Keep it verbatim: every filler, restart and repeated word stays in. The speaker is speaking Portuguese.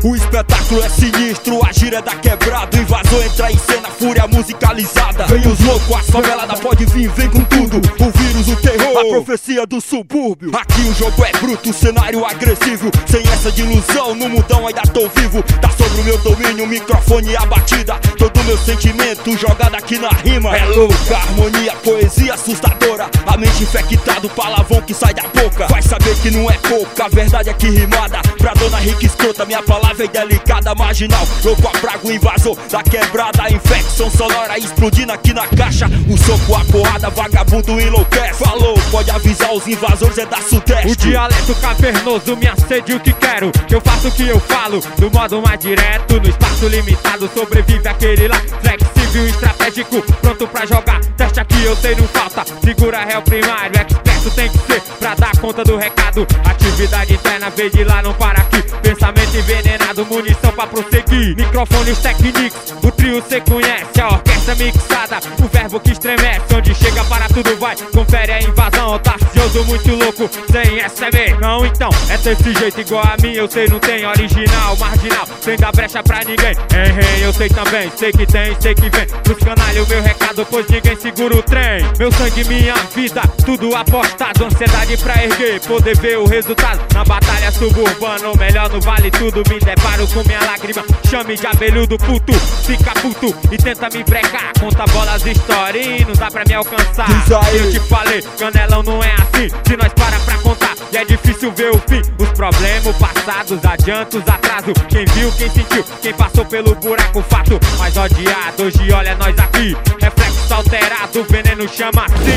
O espetáculo é sinistro, a gira da quebrada. O invasor entra em cena, fúria musicalizada. Vem os loucos, as faveladas pode vir, vem com tudo. O vírus, o terror, a profecia do subúrbio. Aqui o jogo é bruto, o cenário agressivo. Sem essa de ilusão, no mundão ainda tô vivo. Tá sobre o meu domínio, o microfone e a batida. Todo meu sentimento jogado aqui na rima. É louca, harmonia, poesia assustadora. A mente infectada, o palavrão que sai da boca. Vai saber que não é pouca, a verdade é que rimada. Pra dona rica escrota, minha palavra é delicada. Marginal, louco a praga, o invasor da quebrada. A infecção sonora explodindo aqui na caixa. O soco, a porrada, vagabundo enlouquece. Falou, pode avisar os invasores, é da Sudeste. O dialeto cavernoso me acende o que quero. Eu faço o que eu falo, do modo mais direto. No espaço limitado sobrevive aquele lá flexível, estratégico, pronto pra jogar. Teste aqui eu sei não falta, segura réu primário. Experto tem que ser pra dar conta do recado. Atividade interna, vez de lá não para aqui. Pensamento envenenado, munição pra prosseguir. Microfones técnicos, o trio cê conhece. A orquestra mixada, o verbo que estremece. Onde chega para tudo vai, confere a invasão. Audacioso, muito louco, sem S M. Não então, é desse jeito igual a mim. Eu sei não tem original, marginal, sem dar brecha pra ninguém. Hein, eu sei também, sei que tem, sei que vem. Pros canalhas o meu recado, pois ninguém segura o trem. Meu sangue, minha vida, tudo apostado. Ansiedade pra erguer, poder ver o resultado. Na batalha suburbana, ou melhor no vale tudo. Me deparo com minha lágrima, chame de abelhudo puto. Fica puto e tenta me brecar. Conta bolas história e não dá pra me alcançar. Eu te falei, canelão não é assim. Se nós para pra contar, e é difícil ver o fim. Os problemas passados, adiantos, atraso. Quem viu, quem sentiu, quem passou pelo buraco, fato. Mas odiado, hoje olha nós aqui. Reflexo alterado, veneno chama assim.